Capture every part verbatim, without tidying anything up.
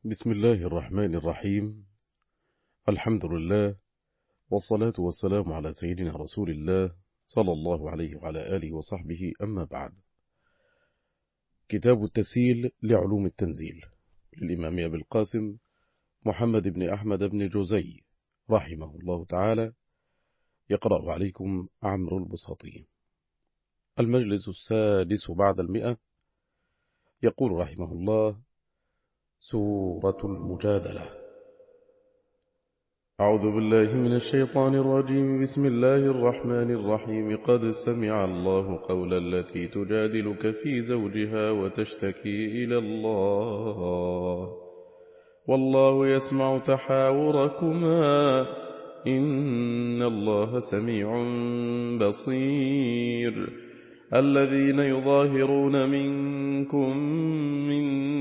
بسم الله الرحمن الرحيم. الحمد لله والصلاة والسلام على سيدنا رسول الله صلى الله عليه وعلى آله وصحبه، أما بعد. كتاب التسهيل لعلوم التنزيل للإمام أبي القاسم محمد بن أحمد بن جوزي رحمه الله تعالى، يقرأ عليكم عمرو البساطي. المجلس السادس بعد المئة. يقول رحمه الله: سورة المجادلة. أعوذ بالله من الشيطان الرجيم. بسم الله الرحمن الرحيم. قد سمع الله قول التي تجادلك في زوجها وتشتكي إلى الله والله يسمع تحاوركما إن الله سميع بصير. الذين يظاهرون منكم من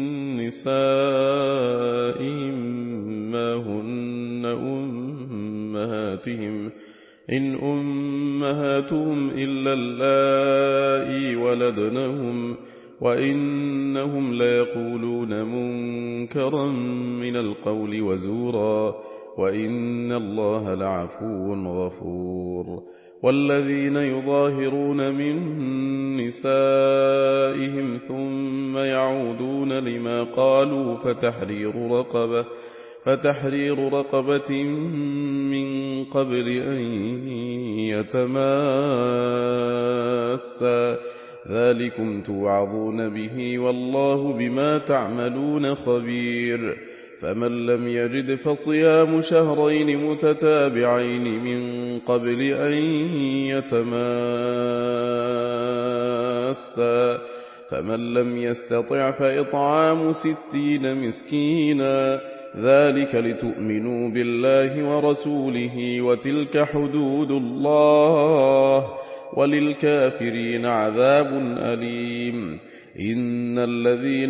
نسائهم ما هن أمهاتهم إن أمهاتهم إلا اللائي ولدنهم وإنهم ليقولون منكرا من القول وزورا وإن الله لعفو غفور. والذين يظاهرون من نسائهم ثم يعودون لما قالوا فتحرير رقبة فتحرير رقبة من قبل أن يتماسا ذلكم توعظون به والله بما تعملون خبير. فمن لم يجد فصيام شهرين متتابعين من قبل أن يتماسا فمن لم يستطع فإطعام ستين مسكينا ذلك لتؤمنوا بالله ورسوله وتلك حدود الله وللكافرين عذاب أليم. إن الذين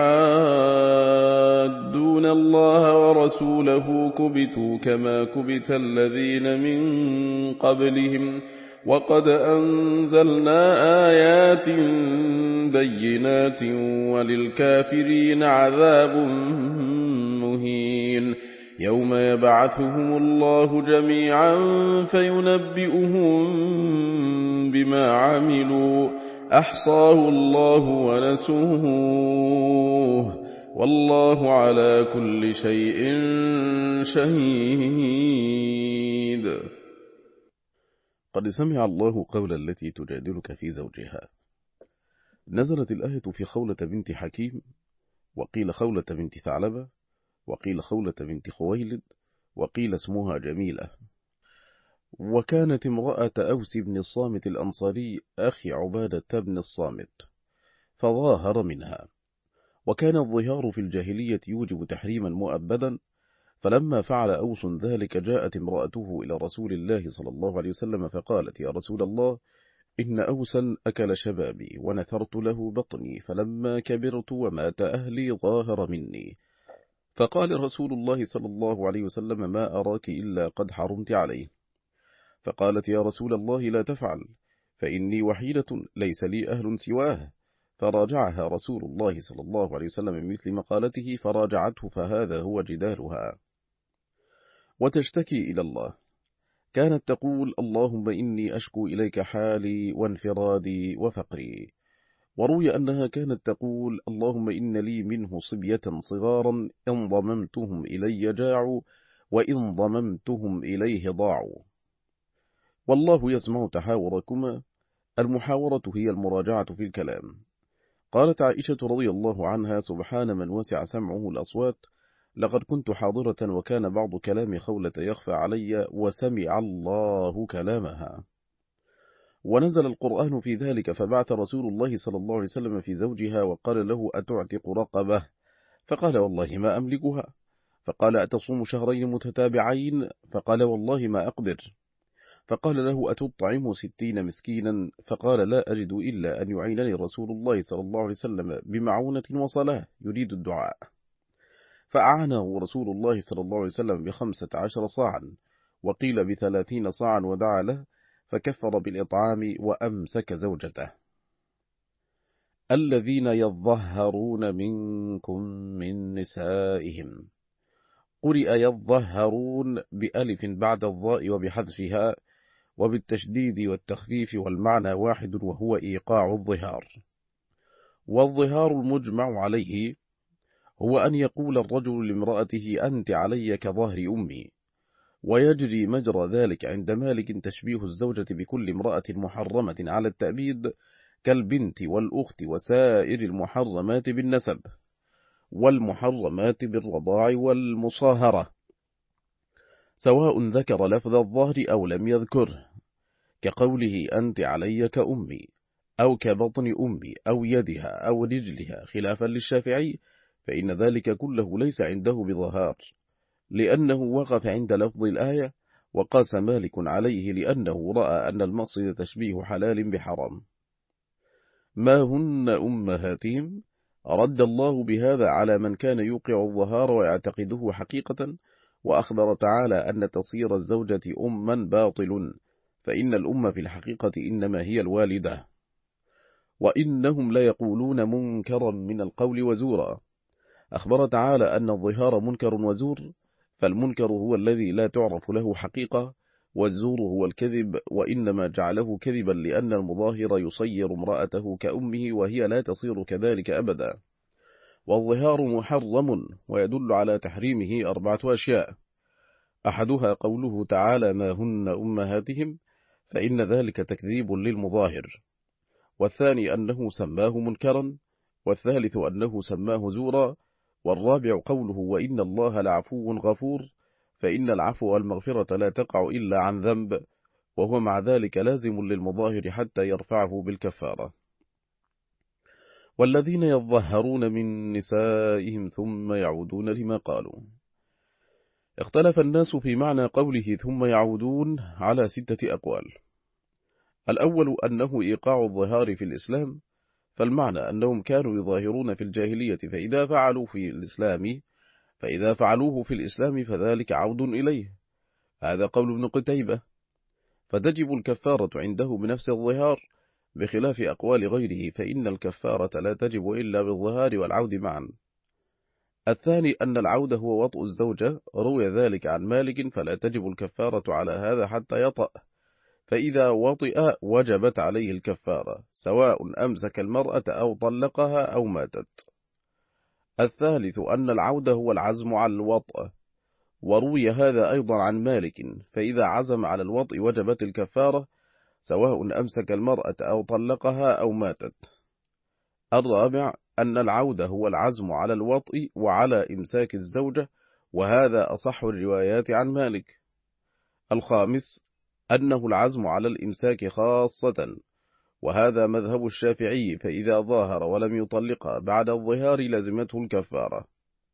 يحادون الله ورسوله كبتوا كما كبت الذين من قبلهم وقد أنزلنا آيات بينات وللكافرين عذاب مهين. يوم يبعثهم الله جميعا فينبئهم بما عملوا أحصاه الله ونسوه والله على كل شيء شهيد. قد سمع الله قول التي تجادلك في زوجها. نزلت الآية في خولة بنت حكيم، وقيل خولة بنت ثعلبة، وقيل خولة بنت خويلد، وقيل اسمها جميلة. وكانت امرأة أوس بن الصامت الأنصاري أخي عبادة بن الصامت، فظاهر منها. وكان الظهار في الجاهلية يوجب تحريما مؤبدا، فلما فعل أوس ذلك جاءت امرأته إلى رسول الله صلى الله عليه وسلم فقالت: يا رسول الله، إن أوسا أكل شبابي ونثرت له بطني، فلما كبرت ومات أهلي ظاهر مني. فقال رسول الله صلى الله عليه وسلم: ما أراك إلا قد حرمت عليه. فقالت: يا رسول الله لا تفعل، فإني وحيدة ليس لي أهل سواه. فراجعها رسول الله صلى الله عليه وسلم مثل مقالته، فراجعته، فهذا هو جدالها. وتشتكي إلى الله. كانت تقول: اللهم إني أشكو إليك حالي وانفرادي وفقري. وروي أنها كانت تقول: اللهم إن لي منه صبية صغارا إن ضممتهم إلي جاعوا وإن ضممتهم إليه ضاعوا. والله يسمع تحاوركما. المحاورة هي المراجعة في الكلام. قالت عائشة رضي الله عنها: سبحان من وسع سمعه الأصوات، لقد كنت حاضرة وكان بعض كلام خولة يخفى علي وسمع الله كلامها. ونزل القرآن في ذلك، فبعث رسول الله صلى الله عليه وسلم في زوجها وقال له: أتعتق رقبة؟ فقال: والله ما أملكها. فقال: أتصوم شهرين متتابعين؟ فقال: والله ما أقدر. فقال له: أتطعم ستين مسكينا؟ فقال: لا أجد إلا أن يعينني رسول الله صلى الله عليه وسلم بمعونة وصلاة يريد الدعاء. فأعانه رسول الله صلى الله عليه وسلم بخمسة عشر صاعا، وقيل بثلاثين صاعا، ودعا له فكفر بالإطعام وأمسك زوجته. الذين يظهرون منكم من نسائهم. قرئ يظهرون بألف بعد الضاء وبحذفها وبالتشديد والتخفيف، والمعنى واحد وهو إيقاع الظهار. والظهار المجمع عليه هو أن يقول الرجل لامرأته أنت علي كظهر أمي، ويجري مجرى ذلك عند مالك تشبيه الزوجة بكل امرأة محرمة على التأبيد كالبنت والأخت وسائر المحرمات بالنسب والمحرمات بالرضاع والمصاهرة، سواء ذكر لفظ الظهر أو لم يذكره، كقوله أنت علي كأمي أو كبطن أمي أو يدها أو رجلها، خلافا للشافعي فإن ذلك كله ليس عنده بظهار، لأنه وقف عند لفظ الآية، وقاس مالك عليه لأنه رأى أن المقصد تشبيه حلال بحرام. ما هن أمهاتهم؟ رد الله بهذا على من كان يوقع الظهار ويعتقده حقيقة، وأخبر تعالى أن تصير الزوجة أما باطل، فإن الأم في الحقيقة إنما هي الوالدة. وإنهم ليقولون منكرا من القول وزورا. أخبر تعالى أن الظهار منكر وزور، فالمنكر هو الذي لا تعرف له حقيقة، والزور هو الكذب، وإنما جعله كذبا لأن المظاهر يصير امرأته كأمه وهي لا تصير كذلك أبدا. والظهار محرم، ويدل على تحريمه أربعة أشياء: أحدها قوله تعالى ما هن أمهاتهم، فإن ذلك تكذيب للمظاهر، والثاني أنه سماه منكرا، والثالث أنه سماه زورا، والرابع قوله وإن الله لعفو غفور، فإن العفو والمغفرة لا تقع إلا عن ذنب، وهو مع ذلك لازم للمظاهر حتى يرفعه بالكفارة. والذين يظهرون من نسائهم ثم يعودون لما قالوا. اختلف الناس في معنى قوله ثم يعودون على ستة أقوال. الأول أنه إيقاع الظهار في الإسلام، فالمعنى أنهم كانوا يظاهرون في الجاهلية فإذا فعلوا في الإسلام فإذا فعلوه في الإسلام فذلك عود إليه، هذا قول ابن قتيبة، فتجب الكفارة عنده بنفس الظهار، بخلاف أقوال غيره فإن الكفارة لا تجب إلا بالظهار والعود معا. الثاني أن العود هو وطء الزوجة، روي ذلك عن مالك، فلا تجب الكفارة على هذا حتى يطأ، فإذا وطئ وجبت عليه الكفارة سواء أمسك المرأة أو طلقها أو ماتت. الثالث أن العود هو العزم على الوطء، وروي هذا أيضا عن مالك، فإذا عزم على الوطء وجبت الكفارة سواء أمسك المرأة أو طلقها أو ماتت. الرابع أن العود هو العزم على الوطء وعلى إمساك الزوجة، وهذا أصح الروايات عن مالك. الخامس أنه العزم على الإمساك خاصة، وهذا مذهب الشافعي، فإذا ظاهر ولم يطلقها بعد الظهار لزمته الكفارة.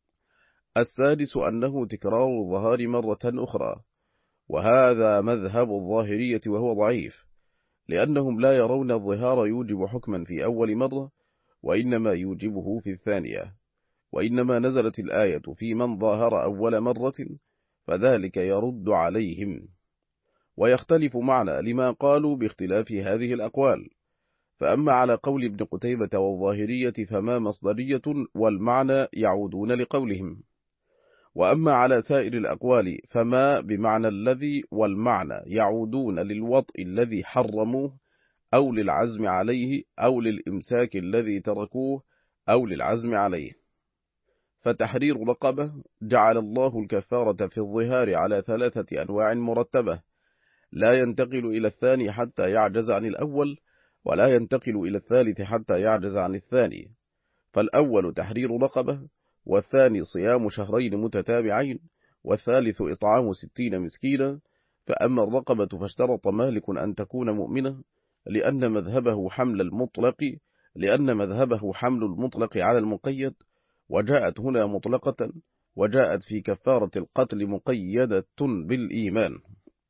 السادس أنه تكرار الظهار مرة أخرى، وهذا مذهب الظاهرية وهو ضعيف، لأنهم لا يرون الظهار يوجب حكما في أول مرة، وإنما يوجبه في الثانية، وإنما نزلت الآية في من ظاهر أول مرة، فذلك يرد عليهم. ويختلف معنى لما قالوا باختلاف هذه الأقوال، فأما على قول ابن قتيبة والظاهرية فما مصدرية، والمعنى يعودون لقولهم، وأما على سائر الأقوال فما بمعنى الذي، والمعنى يعودون للوطء الذي حرموه، أو للعزم عليه، أو للإمساك الذي تركوه، أو للعزم عليه. فتحرير رقبة جعل الله الكفارة في الظهار على ثلاثة أنواع مرتبة، لا ينتقل إلى الثاني حتى يعجز عن الأول، ولا ينتقل إلى الثالث حتى يعجز عن الثاني. فالأول تحرير رقبة، والثاني صيام شهرين متتابعين، والثالث إطعام ستين مسكينا. فأما الرقبة فاشترط مالك أن تكون مؤمنة، لأن مذهبه حمل المطلق لأن مذهبه حمل المطلق على المقيد، وجاءت هنا مطلقة، وجاءت في كفارة القتل مقيدة بالإيمان.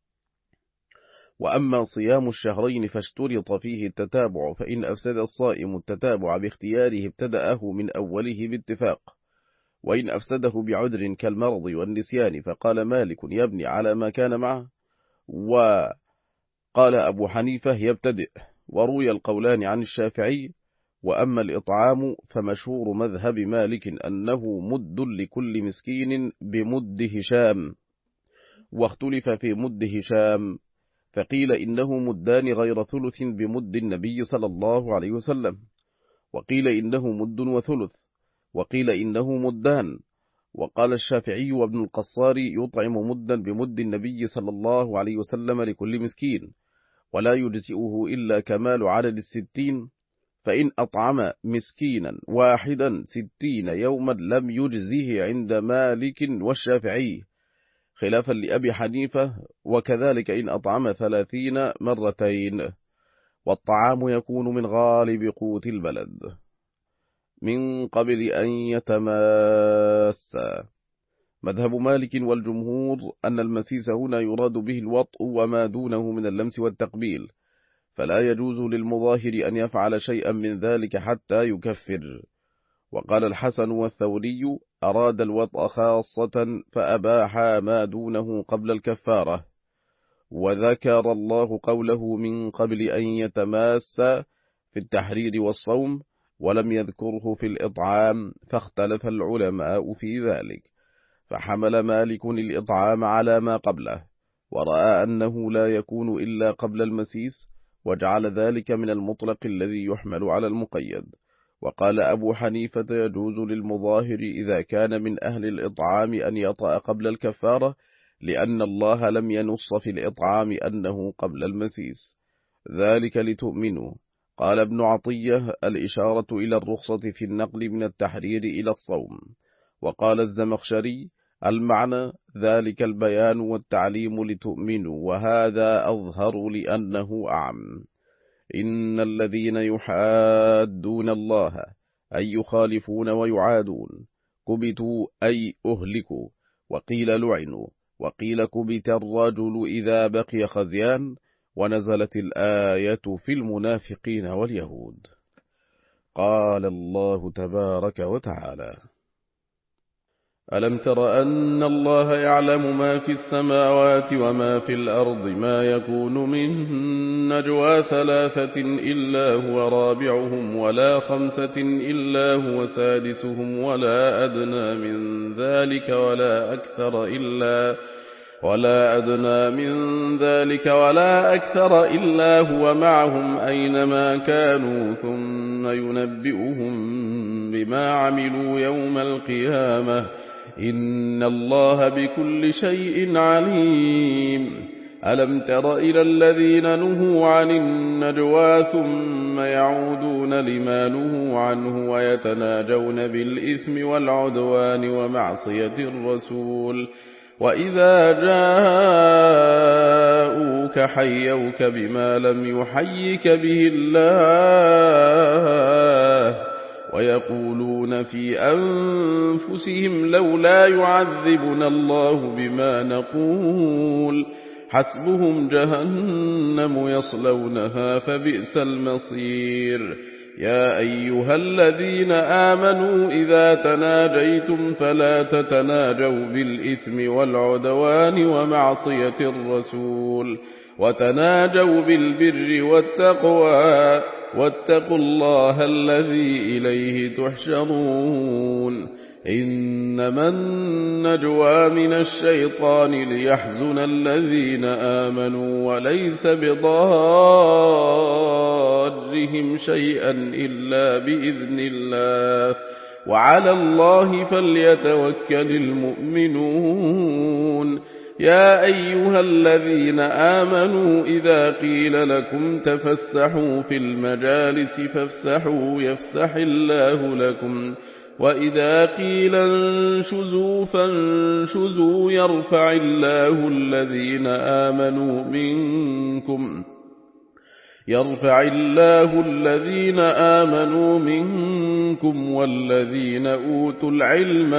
وأما صيام الشهرين فاشترط فيه التتابع، فإن أفسد الصائم التتابع باختياره ابتدأه من أوله باتفاق، وإن أفسده بعذر كالمرض والنسيان فقال مالك يبني على ما كان معه، وقال أبو حنيفة يبتدئ. وروي القولان عن الشافعي، وأما الإطعام فمشهور مذهب مالك أنه مد لكل مسكين بمد هشام، واختلف في مد هشام، فقيل إنه مدان غير ثلث بمد النبي صلى الله عليه وسلم، وقيل إنه مد وثلث، وقيل إنه مدان. وقال الشافعي وابن القصار يطعم مدا بمد النبي صلى الله عليه وسلم لكل مسكين، ولا يجزئه إلا كمال عدد الستين، فإن أطعم مسكينا واحدا ستين يوما لم يجزه عند مالك والشافعي، خلافا لأبي حنيفة، وكذلك إن أطعم ثلاثين مرتين. والطعام يكون من غالب قوت البلد من قبل أن يتماسا. مذهب مالك والجمهور أن المسيس هنا يراد به الوطء وما دونه من اللمس والتقبيل، فلا يجوز للمظاهر أن يفعل شيئا من ذلك حتى يكفر. وقال الحسن والثوري أراد الوطء خاصة فأباح ما دونه قبل الكفارة، وذكر الله قوله من قبل أن يتماسا في التحرير والصوم، ولم يذكره في الإطعام، فاختلف العلماء في ذلك، فحمل مالك الإطعام على ما قبله، ورأى أنه لا يكون إلا قبل المسيس، وجعل ذلك من المطلق الذي يحمل على المقيد. وقال أبو حنيفة يجوز للمظاهر إذا كان من أهل الإطعام أن يطأ قبل الكفارة، لأن الله لم ينص في الإطعام أنه قبل المسيس، ذلك لتؤمنوا. قال ابن عطية الإشارة إلى الرخصة في النقل من التحرير إلى الصوم. وقال الزمخشري المعنى ذلك البيان والتعليم لتؤمنوا، وهذا أظهر لأنه أعم. إن الذين يحادون الله أي يخالفون ويعادون كبتوا أي أهلكوا، وقيل لعنوا، وقيل كبت الرجل إذا بقي خزيان، ونزلت الآية في المنافقين واليهود. قال الله تبارك وتعالى: ألم تر أن الله يعلم ما في السماوات وما في الأرض، ما يكون من نجوى ثلاثة إلا هو رابعهم، ولا خمسة إلا هو سادسهم، ولا أدنى من ذلك ولا أكثر إلا ولا أدنى من ذلك ولا أكثر إلا هو معهم أينما كانوا، ثم ينبئهم بما عملوا يوم القيامة، إن الله بكل شيء عليم. ألم تر إلى الذين نهوا عن النجوى ثم يعودون لما نهوا عنه، ويتناجون بالإثم والعدوان ومعصية الرسول، وإذا جاءوك حيوك بما لم يحيك به الله، ويقولون في أنفسهم لولا يعذبنا الله بما نقول، حسبهم جهنم يصلونها فبئس المصير. يا أيها الذين آمنوا إذا تناجيتم فلا تتناجوا بالإثم والعدوان ومعصية الرسول، وتناجوا بالبر والتقوى، واتقوا الله الذي إليه تحشرون. إنما النجوى من الشيطان ليحزن الذين آمنوا، وليس بضارهم شيئا إلا بإذن الله، وعلى الله فليتوكل المؤمنون. يا أيها الذين آمنوا إذا قيل لكم تفسحوا في المجالس فافسحوا يفسح الله لكم، وإذا قيل انشزوا فانشزوا يرفع الله الذين آمنوا منكم يرفع الله الذين آمنوا منكم والذين أوتوا العلم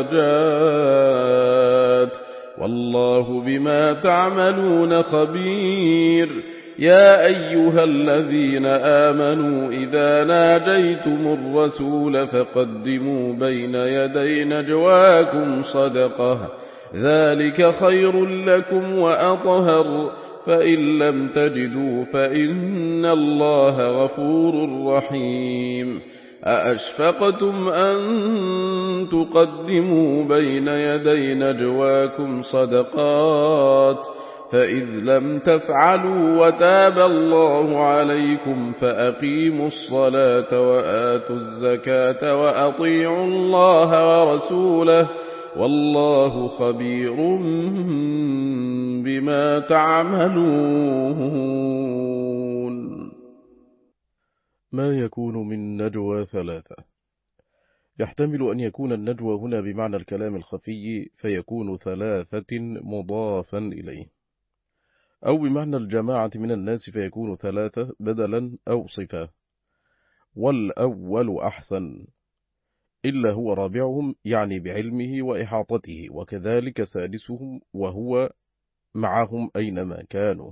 درجات، والله بما تعملون خبير. يا أيها الذين آمنوا إذا ناجيتم الرسول فقدموا بين يدي نجواكم صدقة، ذلك خير لكم وأطهر، فإن لم تجدوا فإن الله غفور رحيم أأشفقتم أن تقدموا بين يدي نجواكم صدقات فإذ لم تفعلوا وتاب الله عليكم فأقيموا الصلاة وآتوا الزكاة وأطيعوا الله ورسوله والله خبير بما تعملون. ما يكون من نجوى ثلاثة. يحتمل أن يكون النجوى هنا بمعنى الكلام الخفي فيكون ثلاثة مضافا إليه، أو بمعنى الجماعة من الناس فيكون ثلاثة بدلا أو صفة، والأول أحسن، إلا هو رابعهم يعني بعلمه وإحاطته، وكذلك سادسهم وهو معهم أينما كانوا.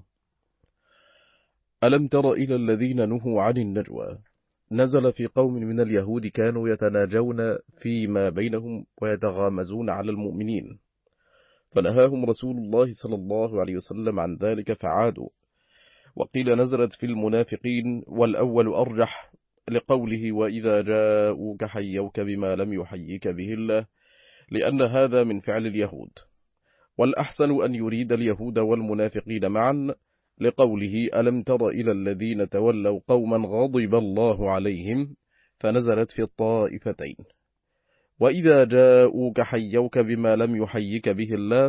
ألم تر إلى الذين نهوا عن النجوى نزل في قوم من اليهود كانوا يتناجون فيما بينهم ويتغامزون على المؤمنين، فنهاهم رسول الله صلى الله عليه وسلم عن ذلك فعادوا. وقيل نزلت في المنافقين، والأول أرجح لقوله وإذا جاءوك حيوك بما لم يحيك به الله، لأن هذا من فعل اليهود. والأحسن أن يريد اليهود والمنافقين معا، لقوله ألم تر إلى الذين تولوا قوما غضب الله عليهم، فنزلت في الطائفتين. وإذا جاءوك حيوك بما لم يحيك به الله،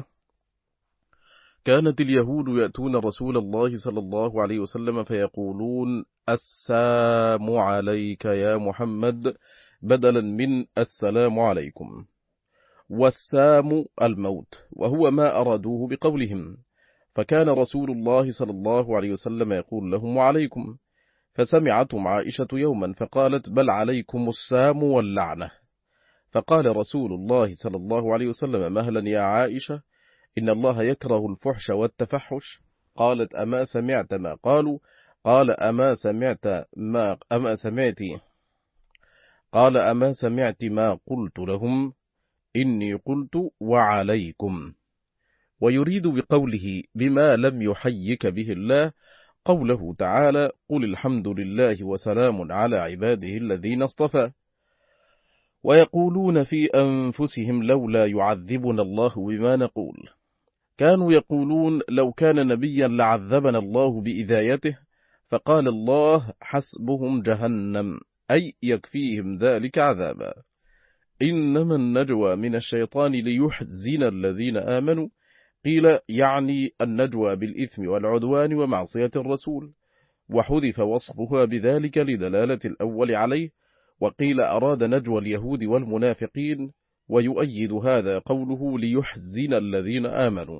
كانت اليهود يأتون رسول الله صلى الله عليه وسلم فيقولون السلام عليك يا محمد بدلا من السلام عليكم، والسام الموت، وهو ما أرادوه بقولهم، فكان رسول الله صلى الله عليه وسلم يقول لهم وعليكم، فسمعتهم عائشة يوما فقالت بل عليكم السام واللعنة، فقال رسول الله صلى الله عليه وسلم مهلا يا عائشة إن الله يكره الفحش والتفحش. قالت أما سمعت ما قالوا؟ قال أما سمعت ما أما سمعتي قال أما سمعت ما قلت لهم؟ إني قلت وعليكم. ويريد بقوله بما لم يحيك به الله قوله تعالى قل الحمد لله وسلام على عباده الذين اصطفى. ويقولون في أنفسهم لولا يعذبنا الله بما نقول. كانوا يقولون لو كان نبيا لعذبنا الله بإذايته، فقال الله حسبهم جهنم، أي يكفيهم ذلك عذابا. إنما النجوى من الشيطان ليحزن الذين آمنوا، قيل يعني النجوى بالإثم والعدوان ومعصية الرسول، وحذف وصفها بذلك لدلالة الأول عليه، وقيل أراد نجوى اليهود والمنافقين، ويؤيد هذا قوله ليحزن الذين آمنوا.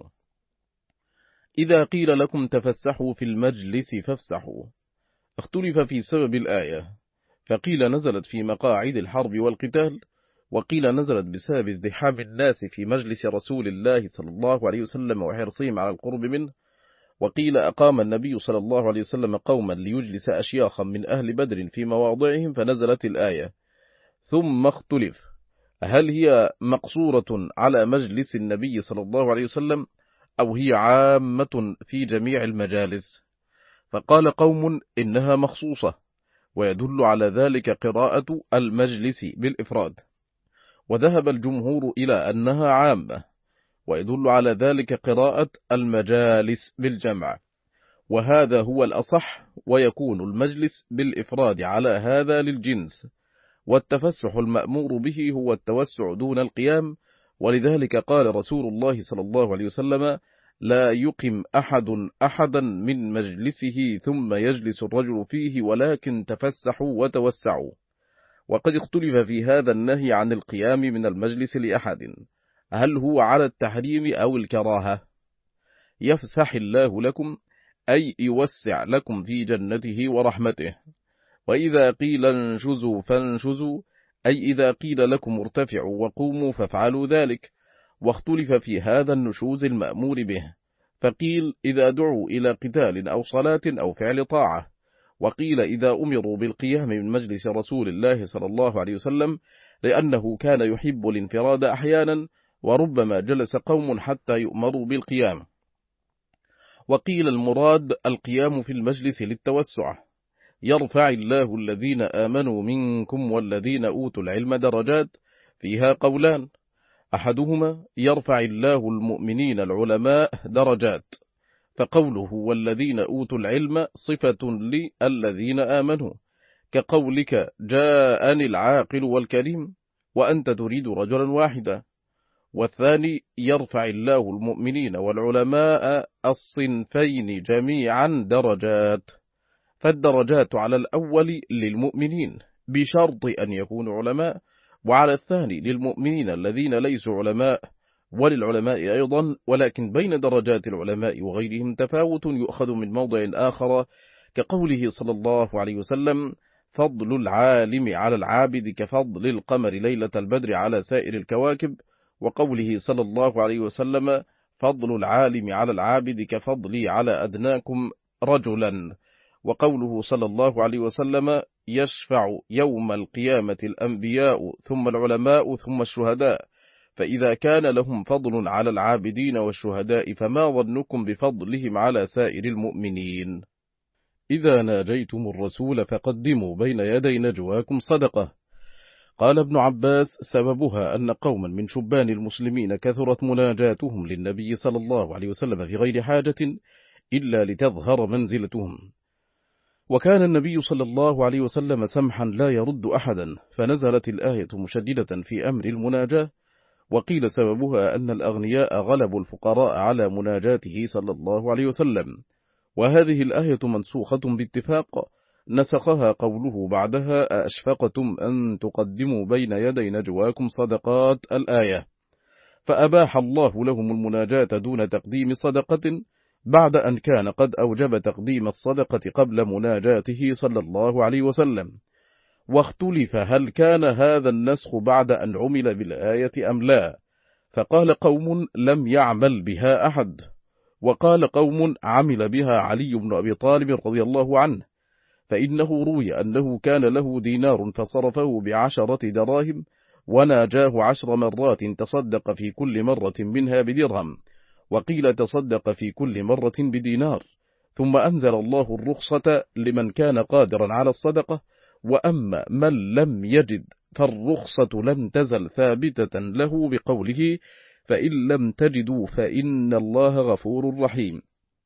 إذا قيل لكم تفسحوا في المجلس فافسحوا. اختلف في سبب الآية، فقيل نزلت في مقاعد الحرب والقتال، وقيل نزلت بسبب ازدحام الناس في مجلس رسول الله صلى الله عليه وسلم وحرصهم على القرب منه، وقيل أقام النبي صلى الله عليه وسلم قوما ليجلس أشياخا من أهل بدر في مواضعهم فنزلت الآية. ثم اختلف هل هي مقصورة على مجلس النبي صلى الله عليه وسلم أو هي عامة في جميع المجالس، فقال قوم إنها مخصوصة، ويدل على ذلك قراءة المجلس بالإفراد، وذهب الجمهور إلى أنها عامة، ويدل على ذلك قراءة المجالس بالجمع، وهذا هو الأصح، ويكون المجلس بالإفراد على هذا للجنس، والتفسح المأمور به هو التوسع دون القيام، ولذلك قال رسول الله صلى الله عليه وسلم لا يقم أحد أحدا من مجلسه ثم يجلس الرجل فيه ولكن تفسحوا وتوسعوا. وقد اختلف في هذا النهي عن القيام من المجلس لأحد، هل هو على التحريم أو الكراهة؟ يفسح الله لكم أي يوسع لكم في جنته ورحمته. وإذا قيل انشزوا فانشزوا أي إذا قيل لكم ارتفعوا وقوموا فافعلوا ذلك. واختلف في هذا النشوز المأمور به، فقيل إذا دعوا إلى قتال أو صلاة أو فعل طاعة، وقيل إذا أمروا بالقيام من مجلس رسول الله صلى الله عليه وسلم، لأنه كان يحب الانفراد أحيانا، وربما جلس قوم حتى يؤمروا بالقيام. وقيل المراد القيام في المجلس للتوسع. يرفع الله الذين آمنوا منكم والذين أوتوا العلم درجات، فيها قولان: أحدهما يرفع الله المؤمنين العلماء درجات، فقوله والذين أوتوا العلم صفة للذين آمنوا، كقولك جاءني العاقل والكريم وأنت تريد رجلا واحدا. والثاني يرفع الله المؤمنين والعلماء الصنفين جميعا درجات، فالدرجات على الأول للمؤمنين بشرط أن يكونوا علماء، وعلى الثاني للمؤمنين الذين ليسوا علماء، وللعلماء أيضا، ولكن بين درجات العلماء وغيرهم تفاوت يؤخذ من موضع آخر، كقوله صلى الله عليه وسلم: فضل العالم على العابد كفضل القمر ليلة البدر على سائر الكواكب، وقوله صلى الله عليه وسلم: فضل العالم على العابد كفضلي على أدناكم رجلا، وقوله صلى الله عليه وسلم: يشفع يوم القيامة الأنبياء ثم العلماء ثم الشهداء، فإذا كان لهم فضل على العابدين والشهداء فما ظنكم بفضلهم على سائر المؤمنين. إذا ناجيتم الرسول فقدموا بين يدي نجواكم صدقة. قال ابن عباس: سببها أن قوما من شبان المسلمين كثرت مناجاتهم للنبي صلى الله عليه وسلم في غير حاجة إلا لتظهر منزلتهم، وكان النبي صلى الله عليه وسلم سمحا لا يرد أحدا، فنزلت الآية مشددة في أمر المناجاة. وقيل سببها أن الأغنياء غلبوا الفقراء على مناجاته صلى الله عليه وسلم، وهذه الآية منسوخة باتفاق، نسخها قوله بعدها: أأشفقتم أن تقدموا بين يدي نجواكم صدقات الآية، فأباح الله لهم المناجاة دون تقديم صدقة، بعد أن كان قد أوجب تقديم الصدقة قبل مناجاته صلى الله عليه وسلم. واختلف هل كان هذا النسخ بعد أن عمل بالآية أم لا، فقال قوم لم يعمل بها أحد، وقال قوم عمل بها علي بن أبي طالب رضي الله عنه، فإنه روي أنه كان له دينار فصرفه بعشرة دراهم وناجاه عشر مرات تصدق في كل مرة منها بدرهم، وقيل تصدق في كل مرة بدينار، ثم أنزل الله الرخصة لمن كان قادرا على الصدقة، وأما من لم يجد فالرخصة لم تزل ثابتة له بقوله: فإن لم تجدوا فإن الله غفور رحيم.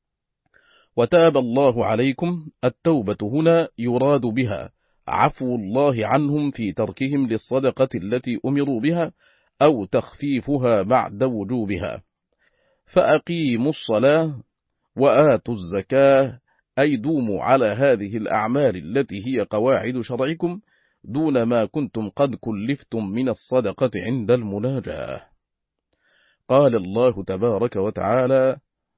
وتاب الله عليكم، التوبة هنا يراد بها عفو الله عنهم في تركهم للصدقة التي أمروا بها أو تخفيفها بعد وجوبها. فأقيموا الصلاة وآتوا الزكاة، أي دوموا على هذه الأعمال التي هي قواعد شرعكم دون ما كنتم قد كلفتم من الصدقة عند المناجاة. قال الله تبارك وتعالى: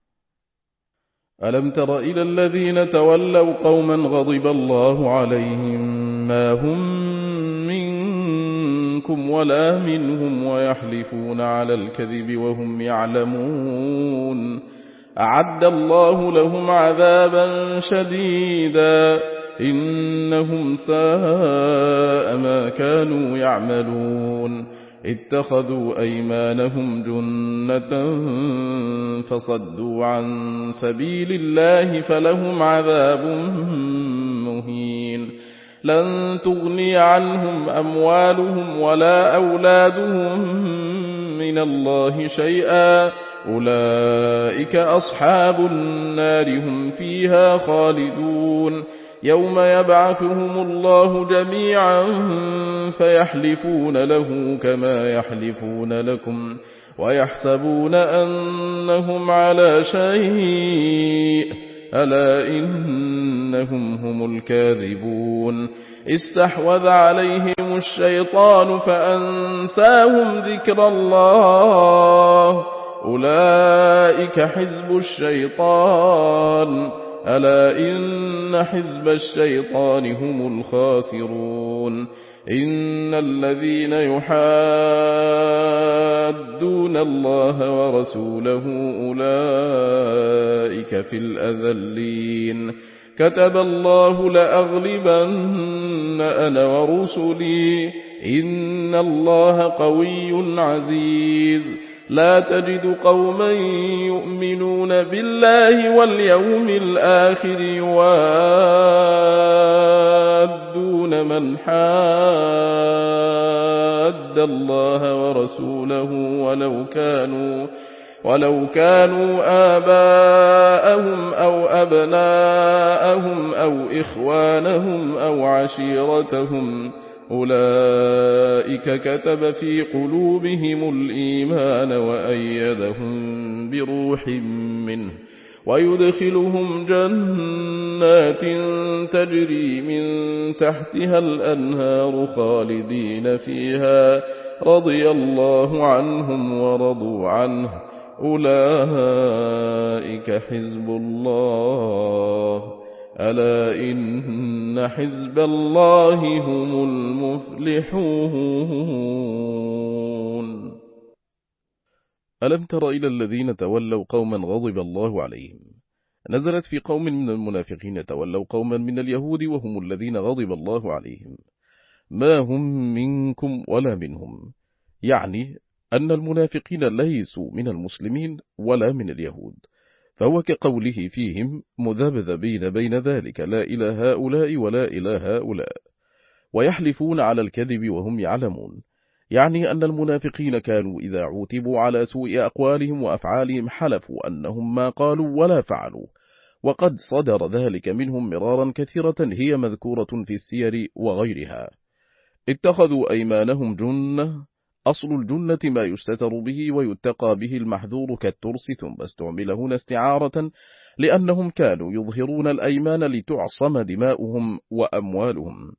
ألم تر إلى الذين تولوا قوما غضب الله عليهم ما هم منكم ولا منهم ويحلفون على الكذب وهم يعلمون، أعد الله لهم عذابا شديدا إنهم ساء ما كانوا يعملون، اتخذوا أيمانهم جنة فصدوا عن سبيل الله فلهم عذاب مهين، لن تغني عنهم أموالهم ولا أولادهم من الله شيئا، أولئك أصحاب النار هم فيها خالدون، يوم يبعثهم الله جميعا فيحلفون له كما يحلفون لكم ويحسبون أنهم على شيء، ألا إنهم هم الكاذبون، استحوذ عليهم الشيطان فأنساهم ذكر الله، أولئك حزب الشيطان، ألا إن حزب الشيطان هم الخاسرون، إن الذين يحادون الله ورسوله أولئك في الأذلين، كتب الله لأغلبن أنا ورسلي إن الله قوي عزيز، لا تجد قوما يؤمنون بالله واليوم الآخر يوادون من حاد الله ورسوله ولو كانوا ولو كانوا آباءهم أو أبناءهم أو إخوانهم أو عشيرتهم أولئك كتب في قلوبهم الإيمان وأيدهم بروح منه ويدخلهم جنات تجري من تحتها الأنهار خالدين فيها رضي الله عنهم ورضوا عنه أولئك حزب الله ألا إن حزب الله هم المفلحون. ألم تر إلى الذين تولوا قوما غضب الله عليهم؟ نزلت في قوم من المنافقين تولوا قوما من اليهود وهم الذين غضب الله عليهم، ما هم منكم ولا منهم، يعني أن المنافقين ليسوا من المسلمين ولا من اليهود، فهو كقوله فيهم مذبذبين بين ذلك لا إلى هؤلاء ولا إلى هؤلاء، ويحلفون على الكذب وهم يعلمون، يعني أن المنافقين كانوا إذا عوتبوا على سوء أقوالهم وأفعالهم حلفوا أنهم ما قالوا ولا فعلوا، وقد صدر ذلك منهم مرارا كثيرة هي مذكورة في السير وغيرها. اتخذوا أيمانهم جنة، أصل الجنة ما يستتر به ويتقى به المحذور كالترس، ثم استعمل هنا استعارة لأنهم كانوا يظهرون الأيمان لتعصم دماؤهم وأموالهم.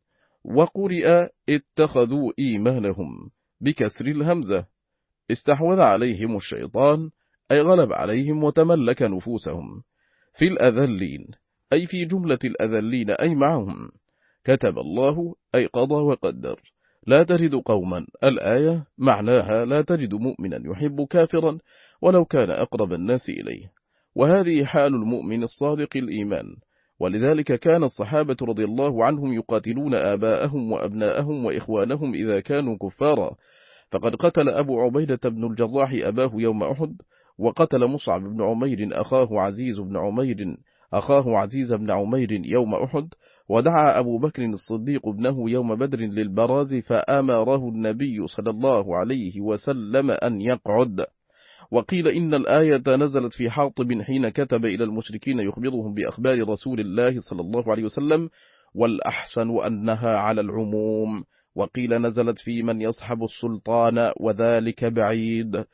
وقرئ اتخذوا إيمانهم بكسر الهمزة، استحوذ عليهم الشيطان أي غلب عليهم وتملك نفوسهم، في الأذلين أي في جملة الأذلين أي معهم، كتب الله أي قضى وقدر. لا تجد قوما، الآية معناها لا تجد مؤمنا يحب كافرا ولو كان أقرب الناس إليه، وهذه حال المؤمن الصادق الإيمان، ولذلك كان الصحابة رضي الله عنهم يقاتلون آباءهم وأبناءهم وإخوانهم إذا كانوا كفارا، فقد قتل أبو عبيدة بن الجراح أباه يوم أحد، وقتل مصعب بن عمير أخاه عزيز بن عمير أخاه عزيز بن عمير يوم أحد، ودعا أبو بكر الصديق ابنه يوم بدر للبراز فأمره النبي صلى الله عليه وسلم أن يقعد. وقيل إن الآية نزلت في حاطب حين كتب إلى المشركين يخبرهم بأخبار رسول الله صلى الله عليه وسلم، والأحسن أنها على العموم. وقيل نزلت في من يصحب السلطان وذلك بعيد،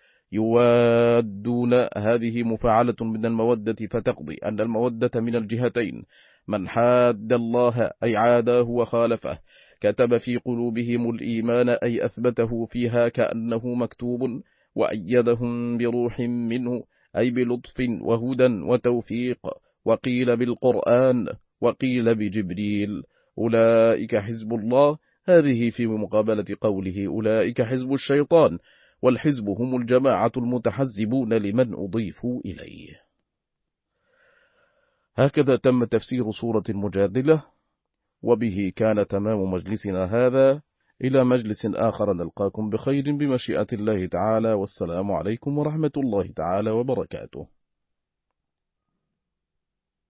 يوادون، هذه مفعلة من المودة فتقضي أن المودة من الجهتين، من حاد الله أي عاداه وخالفه، كتب في قلوبهم الإيمان أي أثبته فيها كأنه مكتوب، وأيدهم بروح منه أي بلطف وهدى وتوفيق، وقيل بالقرآن وقيل بجبريل. أولئك حزب الله، هذه في مقابلة قوله أولئك حزب الشيطان، والحزب هم الجماعة المتحزبون لمن أضيفوا إليه. هكذا تم تفسير سورة المجادلة، وبه كان تمام مجلسنا هذا. إلى مجلس آخر نلقاكم بخير بمشيئة الله تعالى، والسلام عليكم ورحمة الله تعالى وبركاته.